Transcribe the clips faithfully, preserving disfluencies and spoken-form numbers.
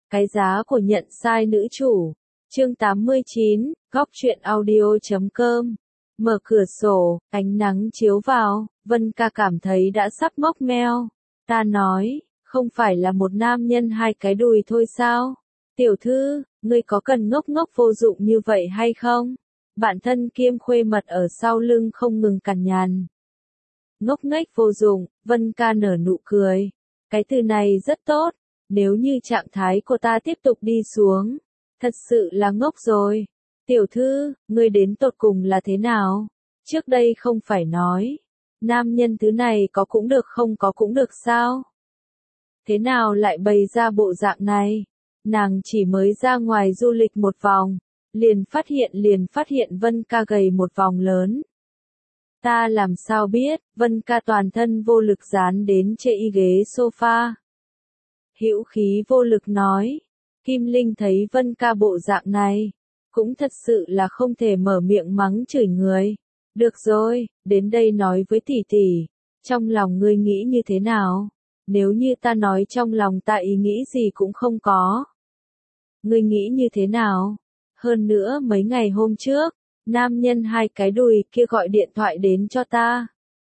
Cái giá của nhận sai nữ chủ. Chương tám mươi chín, góc truyện audio.com. Mở cửa sổ, ánh nắng chiếu vào, Vân Ca cảm thấy đã sắp mốc meo. Ta nói, không phải là một nam nhân hai cái đùi thôi sao? Tiểu thư, ngươi có cần ngốc ngốc vô dụng như vậy hay không? Bạn thân kiêm khuê mật ở sau lưng không ngừng cằn nhằn. Ngốc nghếch vô dụng, Vân Ca nở nụ cười. Cái từ này rất tốt, nếu như trạng thái của ta tiếp tục đi xuống, thật sự là ngốc rồi. Tiểu thư, ngươi đến tột cùng là thế nào? Trước đây không phải nói, nam nhân thứ này có cũng được không có cũng được sao? Thế nào lại bày ra bộ dạng này? Nàng chỉ mới ra ngoài du lịch một vòng, liền phát hiện liền phát hiện Vân Ca gầy một vòng lớn. Ta làm sao biết? Vân Ca toàn thân vô lực dán đến trên y ghế sofa. Hữu khí vô lực nói. Kim Linh thấy Vân Ca bộ dạng này, cũng thật sự là không thể mở miệng mắng chửi người. Được rồi, đến đây nói với tỷ tỷ, trong lòng ngươi nghĩ như thế nào? Nếu như ta nói trong lòng ta ý nghĩ gì cũng không có, ngươi nghĩ như thế nào? Hơn nữa mấy ngày hôm trước, nam nhân hai cái đùi kia gọi điện thoại đến cho ta.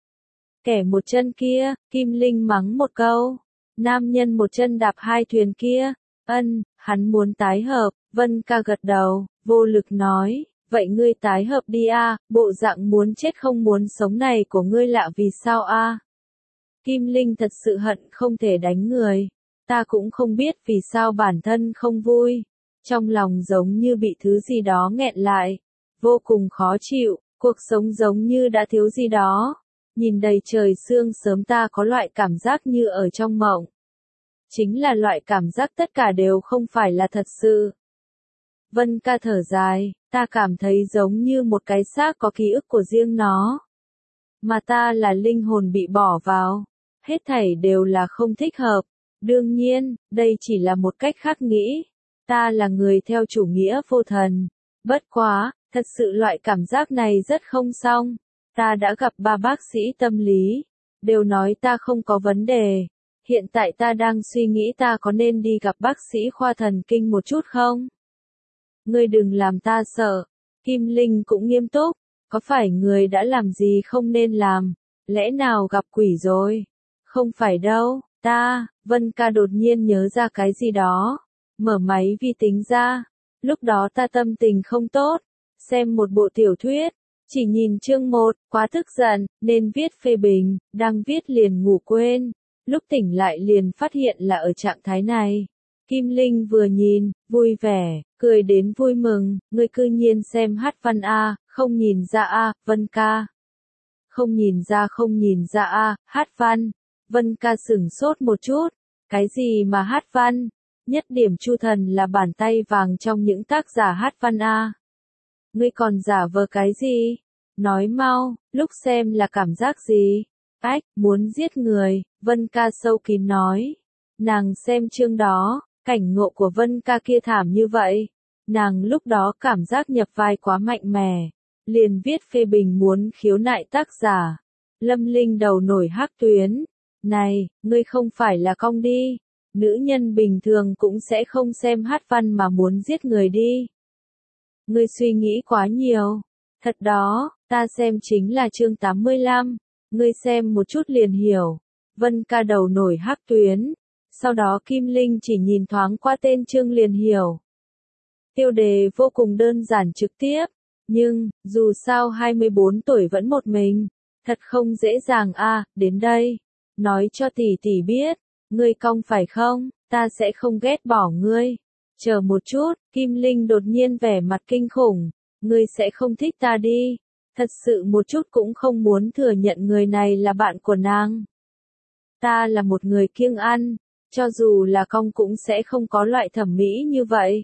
Kẻ một chân kia, Kim Linh mắng một câu. Nam nhân một chân đạp hai thuyền kia, ân, hắn muốn tái hợp. Vân Ca gật đầu, vô lực nói, vậy ngươi tái hợp đi a, bộ dạng muốn chết không muốn sống này của ngươi lạ vì sao a? Kim Linh thật sự hận không thể đánh người. Ta cũng không biết vì sao bản thân không vui. Trong lòng giống như bị thứ gì đó nghẹn lại. Vô cùng khó chịu, cuộc sống giống như đã thiếu gì đó. Nhìn đầy trời sương sớm ta có loại cảm giác như ở trong mộng. Chính là loại cảm giác tất cả đều không phải là thật sự. Vân Ca thở dài, ta cảm thấy giống như một cái xác có ký ức của riêng nó. Mà ta là linh hồn bị bỏ vào. Hết thảy đều là không thích hợp. Đương nhiên, đây chỉ là một cách khác nghĩ. Ta là người theo chủ nghĩa vô thần. Bất quá, thật sự loại cảm giác này rất không xong. Ta đã gặp ba bác sĩ tâm lý. Đều nói ta không có vấn đề. Hiện tại ta đang suy nghĩ ta có nên đi gặp bác sĩ khoa thần kinh một chút không? Ngươi đừng làm ta sợ. Kim Linh cũng nghiêm túc. Có phải người đã làm gì không nên làm? Lẽ nào gặp quỷ rồi? Không phải đâu, ta, Vân Ca đột nhiên nhớ ra cái gì đó. Mở máy vi tính ra. Lúc đó ta tâm tình không tốt. Xem một bộ tiểu thuyết. Chỉ nhìn chương một, quá tức giận, nên viết phê bình, đang viết liền ngủ quên. Lúc tỉnh lại liền phát hiện là ở trạng thái này. Kim Linh vừa nhìn, vui vẻ, cười đến vui mừng, ngươi cư nhiên xem hát văn A, không nhìn ra A, Vân Ca. Không nhìn ra không nhìn ra A, hát văn. Vân Ca sửng sốt một chút. Cái gì mà hát văn? Nhất điểm Chu Thần là bàn tay vàng trong những tác giả hát văn A. Ngươi còn giả vờ cái gì? Nói mau, lúc xem là cảm giác gì? Ách, muốn giết người, Vân Ca sâu kín nói. Nàng xem chương đó, cảnh ngộ của Vân Ca kia thảm như vậy. Nàng lúc đó cảm giác nhập vai quá mạnh mẽ. Liền viết phê bình muốn khiếu nại tác giả. Lâm Linh đầu nổi hắc tuyến. Này, ngươi không phải là cong đi. Nữ nhân bình thường cũng sẽ không xem hát văn mà muốn giết người đi. Ngươi suy nghĩ quá nhiều. Thật đó, ta xem chính là chương tám mươi lăm. Ngươi xem một chút liền hiểu. Vân Ca đầu nổi hắc tuyến. Sau đó Kim Linh chỉ nhìn thoáng qua tên chương liền hiểu. Tiêu đề vô cùng đơn giản trực tiếp. Nhưng, dù sao hai mươi bốn tuổi vẫn một mình. Thật không dễ dàng a, đến đây. Nói cho tỷ tỷ biết. Ngươi cong phải không? Ta sẽ không ghét bỏ ngươi. Chờ một chút, Kim Linh đột nhiên vẻ mặt kinh khủng. Ngươi sẽ không thích ta đi. Thật sự một chút cũng không muốn thừa nhận người này là bạn của nàng. Ta là một người kiêng ăn. Cho dù là cong cũng sẽ không có loại thẩm mỹ như vậy.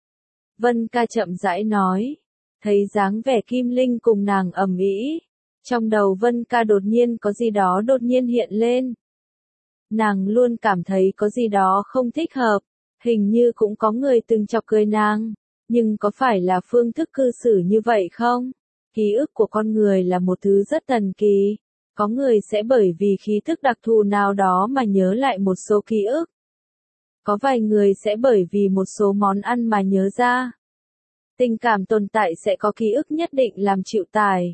Vân Ca chậm rãi nói. Thấy dáng vẻ Kim Linh cùng nàng ầm ĩ. Trong đầu Vân Ca đột nhiên có gì đó đột nhiên hiện lên. Nàng luôn cảm thấy có gì đó không thích hợp. Hình như cũng có người từng chọc cười nàng. Nhưng có phải là phương thức cư xử như vậy không? Ký ức của con người là một thứ rất thần kỳ. Có người sẽ bởi vì khí thức đặc thù nào đó mà nhớ lại một số ký ức. Có vài người sẽ bởi vì một số món ăn mà nhớ ra. Tình cảm tồn tại sẽ có ký ức nhất định làm chịu tải.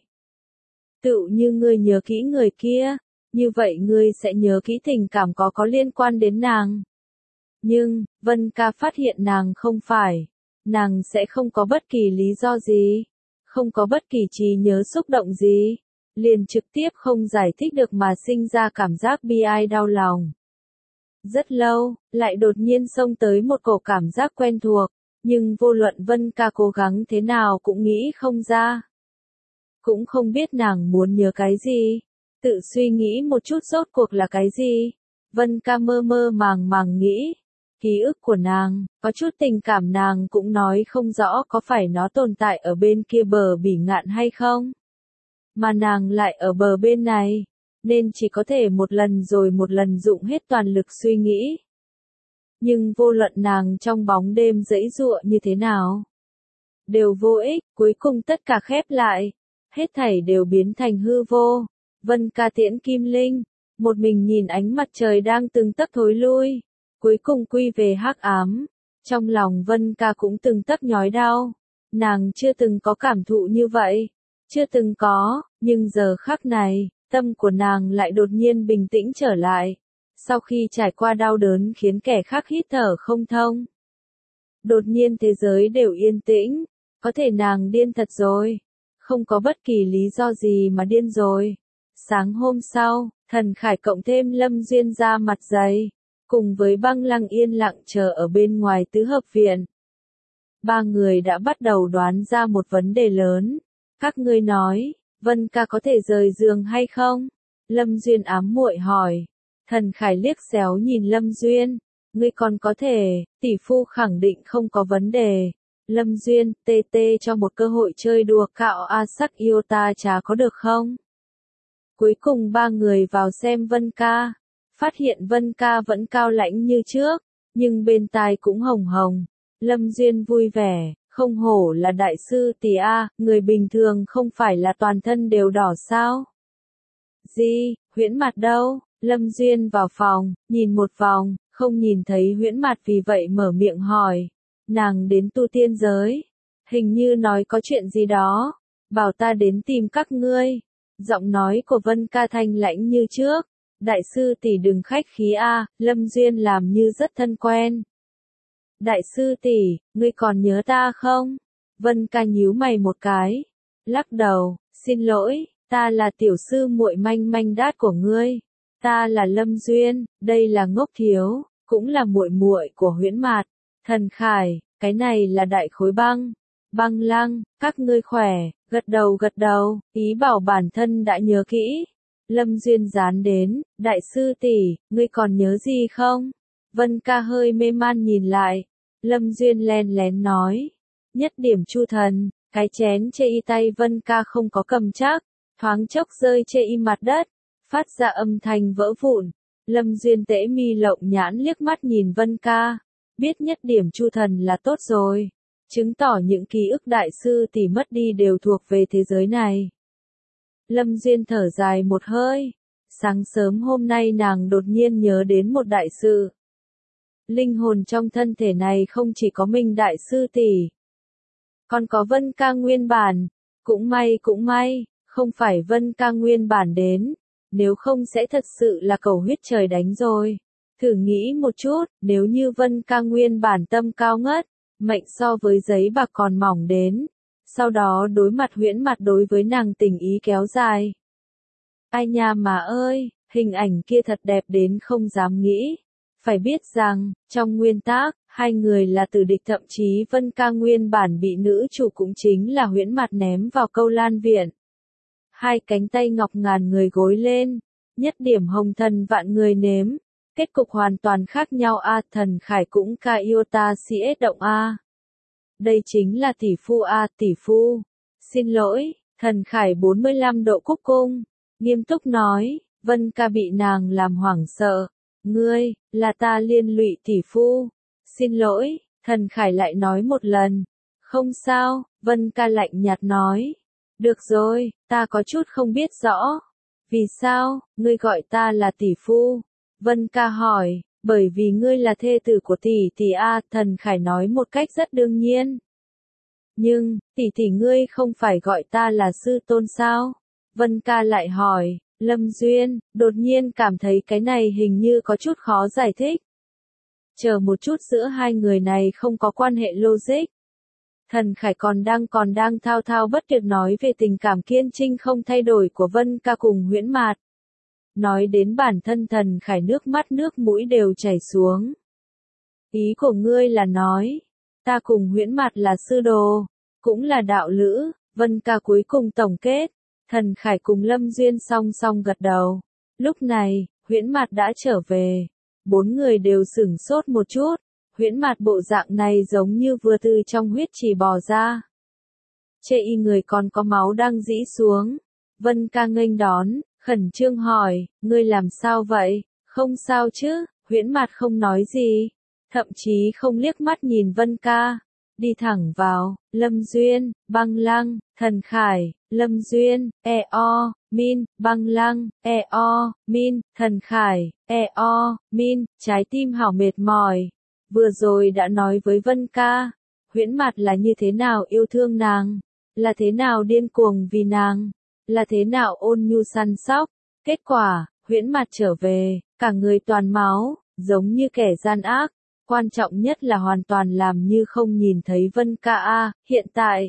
Tựu như ngươi nhớ kỹ người kia, như vậy ngươi sẽ nhớ kỹ tình cảm có có liên quan đến nàng. Nhưng, Vân Ca phát hiện nàng không phải. Nàng sẽ không có bất kỳ lý do gì. Không có bất kỳ trí nhớ xúc động gì. Liền trực tiếp không giải thích được mà sinh ra cảm giác bi ai đau lòng. Rất lâu, lại đột nhiên xông tới một cổ cảm giác quen thuộc. Nhưng vô luận Vân Ca cố gắng thế nào cũng nghĩ không ra. Cũng không biết nàng muốn nhớ cái gì. Tự suy nghĩ một chút rốt cuộc là cái gì. Vân Ca mơ mơ màng màng nghĩ. Ký ức của nàng, có chút tình cảm nàng cũng nói không rõ có phải nó tồn tại ở bên kia bờ bỉ ngạn hay không. Mà nàng lại ở bờ bên này, nên chỉ có thể một lần rồi một lần dụng hết toàn lực suy nghĩ. Nhưng vô luận nàng trong bóng đêm giãy giụa như thế nào, đều vô ích, cuối cùng tất cả khép lại, hết thảy đều biến thành hư vô. Vân Ca tiễn Kim Linh, một mình nhìn ánh mặt trời đang từng tấc thối lui, cuối cùng quy về hắc ám. Trong lòng Vân Ca cũng từng tấc nhói đau, nàng chưa từng có cảm thụ như vậy, chưa từng có, nhưng giờ khắc này, tâm của nàng lại đột nhiên bình tĩnh trở lại. Sau khi trải qua đau đớn khiến kẻ khác hít thở không thông. Đột nhiên thế giới đều yên tĩnh, có thể nàng điên thật rồi. Không có bất kỳ lý do gì mà điên rồi. Sáng hôm sau, Thần Khải cộng thêm Lâm Duyên ra mặt dày, cùng với Băng Lăng yên lặng chờ ở bên ngoài tứ hợp viện. Ba người đã bắt đầu đoán ra một vấn đề lớn. Các ngươi nói, Vân Ca có thể rời giường hay không? Lâm Duyên ám muội hỏi. Thần Khải liếc xéo nhìn Lâm Duyên. Ngươi còn có thể, tỷ phu khẳng định không có vấn đề. Lâm Duyên, tê tê cho một cơ hội chơi đùa cạo a sắc yêu ta chả có được không? Cuối cùng ba người vào xem Vân Ca. Phát hiện Vân Ca vẫn cao lãnh như trước, nhưng bên tai cũng hồng hồng. Lâm Duyên vui vẻ, không hổ là đại sư tỷ a, người bình thường không phải là toàn thân đều đỏ sao? Gì, Huyễn Mạt đâu? Lâm Duyên vào phòng, nhìn một vòng, không nhìn thấy Huyễn Mạt vì vậy mở miệng hỏi. Nàng đến tu tiên giới. Hình như nói có chuyện gì đó. Bảo ta đến tìm các ngươi. Giọng nói của Vân Ca thanh lãnh như trước. Đại sư tỷ đừng khách khí a, Lâm Duyên làm như rất thân quen. Đại sư tỷ, ngươi còn nhớ ta không? Vân Ca nhíu mày một cái. Lắc đầu, xin lỗi, ta là tiểu sư muội manh manh đát của ngươi. Ta là Lâm Duyên, đây là Ngốc Thiếu, cũng là muội muội của Huyễn Mạt. Thần Khải, cái này là Đại Khối Băng. Băng Lăng, các ngươi khỏe, gật đầu gật đầu, ý bảo bản thân đã nhớ kỹ. Lâm Duyên dán đến, đại sư tỷ, ngươi còn nhớ gì không? Vân Ca hơi mê man nhìn lại. Lâm Duyên len lén nói. Nhất điểm chu thần, cái chén chê y tay Vân Ca không có cầm chắc, thoáng chốc rơi chê y mặt đất, phát ra âm thanh vỡ vụn. Lâm Duyên tễ mi lộng nhãn liếc mắt nhìn Vân Ca. Biết nhất điểm chu thần là tốt rồi. Chứng tỏ những ký ức đại sư tỷ mất đi đều thuộc về thế giới này. Lâm Duyên thở dài một hơi. Sáng sớm hôm nay nàng đột nhiên nhớ đến một đại sự. Linh hồn trong thân thể này không chỉ có mình đại sư tỷ, còn có Vân Ca nguyên bản. Cũng may cũng may, không phải Vân Ca nguyên bản đến. Nếu không sẽ thật sự là cầu huyết trời đánh rồi. Thử nghĩ một chút, nếu như Vân Ca nguyên bản tâm cao ngất, mệnh so với giấy bạc còn mỏng đến. Sau đó đối mặt Huyễn Mạt đối với nàng tình ý kéo dài. Ai nha mà ơi, hình ảnh kia thật đẹp đến không dám nghĩ. Phải biết rằng, trong nguyên tác, hai người là tử địch, thậm chí Vân Ca nguyên bản bị nữ chủ cũng chính là Huyễn Mạt ném vào Câu Lan Viện. Hai cánh tay ngọc ngàn người gối lên, nhất điểm hồng thần vạn người nếm. Kết cục hoàn toàn khác nhau a, Thần Khải cũng ca yêu ta si ết động a. Đây chính là tỷ phu a, tỷ phu. Xin lỗi, Thần Khải bốn mươi lăm độ cúc cung, nghiêm túc nói, Vân Ca bị nàng làm hoảng sợ. Ngươi, là ta liên lụy tỷ phu. Xin lỗi, Thần Khải lại nói một lần. Không sao, Vân Ca lạnh nhạt nói. Được rồi, ta có chút không biết rõ. Vì sao, ngươi gọi ta là tỷ phu? Vân Ca hỏi, Bởi vì ngươi là thê tử của tỷ tỷ a, Thần Khải nói một cách rất đương nhiên. Nhưng, tỷ tỷ ngươi không phải gọi ta là sư tôn sao? Vân Ca lại hỏi. Lâm Duyên, đột nhiên cảm thấy cái này hình như có chút khó giải thích. Chờ một chút, giữa hai người này không có quan hệ logic. Thần Khải còn đang còn đang thao thao bất tuyệt nói về tình cảm kiên trinh không thay đổi của Vân Ca cùng Huyễn Mạt. Nói đến bản thân Thần Khải nước mắt nước mũi đều chảy xuống. Ý của ngươi là nói, ta cùng Huyễn Mạt là sư đồ, cũng là đạo lữ. Vân Ca cuối cùng tổng kết. Thần Khải cùng Lâm Duyên song song gật đầu. Lúc này, Huyễn Mạt đã trở về. Bốn người đều sửng sốt một chút. Huyễn Mạt bộ dạng này giống như vừa từ trong huyết trì bò ra. Chê y người còn có máu đang rĩ xuống. Vân Ca nghênh đón, khẩn trương hỏi, ngươi làm sao vậy? Không sao chứ? Huyễn Mạt không nói gì, thậm chí không liếc mắt nhìn Vân Ca. Đi thẳng vào, Lâm Duyên, Băng Lăng, Thần Khải, Lâm Duyên, e o, min, Băng Lăng, e o, min, Thần Khải, e o, min, trái tim hảo mệt mỏi. Vừa rồi đã nói với Vân Ca, Huyễn Mạt là như thế nào yêu thương nàng, là thế nào điên cuồng vì nàng, là thế nào ôn nhu săn sóc. Kết quả, Huyễn Mạt trở về, cả người toàn máu, giống như kẻ gian ác. Quan trọng nhất là hoàn toàn làm như không nhìn thấy Vân Ca a, hiện tại.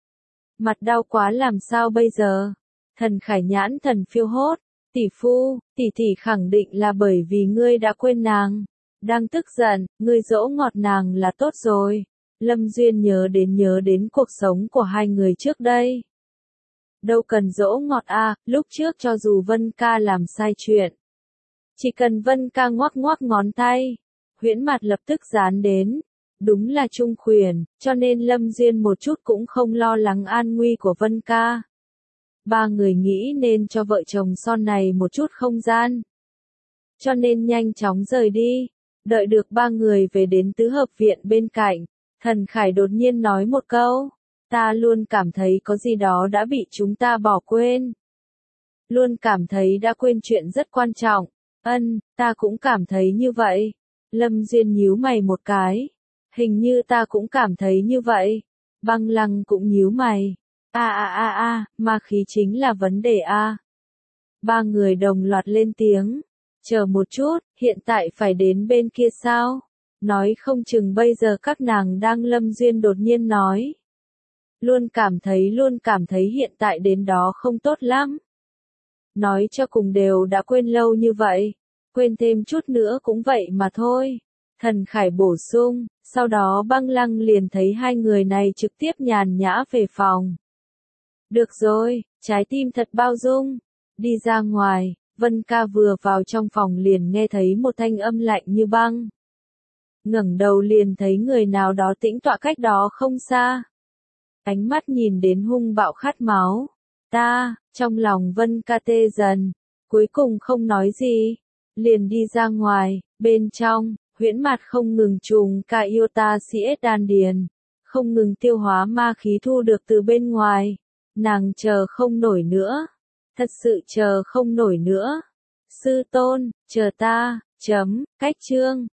Mặt đau quá làm sao bây giờ? Thần Khải nhãn thần phiêu hốt, tỷ phu, tỷ tỷ khẳng định là bởi vì ngươi đã quên nàng. Đang tức giận, ngươi dỗ ngọt nàng là tốt rồi. Lâm Duyên nhớ đến nhớ đến cuộc sống của hai người trước đây. Đâu cần dỗ ngọt a, lúc trước cho dù Vân Ca làm sai chuyện. Chỉ cần Vân Ca ngoắc ngoắc ngón tay. Huyễn Mạt lập tức dán đến. Đúng là trung khuyển, cho nên Lâm Duyên một chút cũng không lo lắng an nguy của Vân Ca. Ba người nghĩ nên cho vợ chồng son này một chút không gian. Cho nên nhanh chóng rời đi. Đợi được ba người về đến tứ hợp viện bên cạnh. Thần Khải đột nhiên nói một câu. Ta luôn cảm thấy có gì đó đã bị chúng ta bỏ quên. Luôn cảm thấy đã quên chuyện rất quan trọng. Ân, ta cũng cảm thấy như vậy. Lâm Duyên nhíu mày một cái. Hình như ta cũng cảm thấy như vậy. Băng Lăng cũng nhíu mày. A a a a, ma khí chính là vấn đề a. Ba người đồng loạt lên tiếng. Chờ một chút, hiện tại phải đến bên kia sao? Nói không chừng bây giờ các nàng đang. Lâm Duyên đột nhiên nói. Luôn cảm thấy luôn cảm thấy hiện tại đến đó không tốt lắm. Nói cho cùng đều đã quên lâu như vậy. Quên thêm chút nữa cũng vậy mà thôi. Thần Khải bổ sung, sau đó Băng Lăng liền thấy hai người này trực tiếp nhàn nhã về phòng. Được rồi, trái tim thật bao dung. Đi ra ngoài, Vân Ca vừa vào trong phòng liền nghe thấy một thanh âm lạnh như băng. Ngẩng đầu liền thấy người nào đó tĩnh tọa cách đó không xa. Ánh mắt nhìn đến hung bạo khát máu. Ta, trong lòng Vân Ca tê dần, cuối cùng không nói gì. Liền đi ra ngoài, bên trong, Huyễn Mạt không ngừng trùng ca iota cs đan điền, không ngừng tiêu hóa ma khí thu được từ bên ngoài. Nàng chờ không nổi nữa, thật sự chờ không nổi nữa. Sư tôn, chờ ta, chấm, cách chương.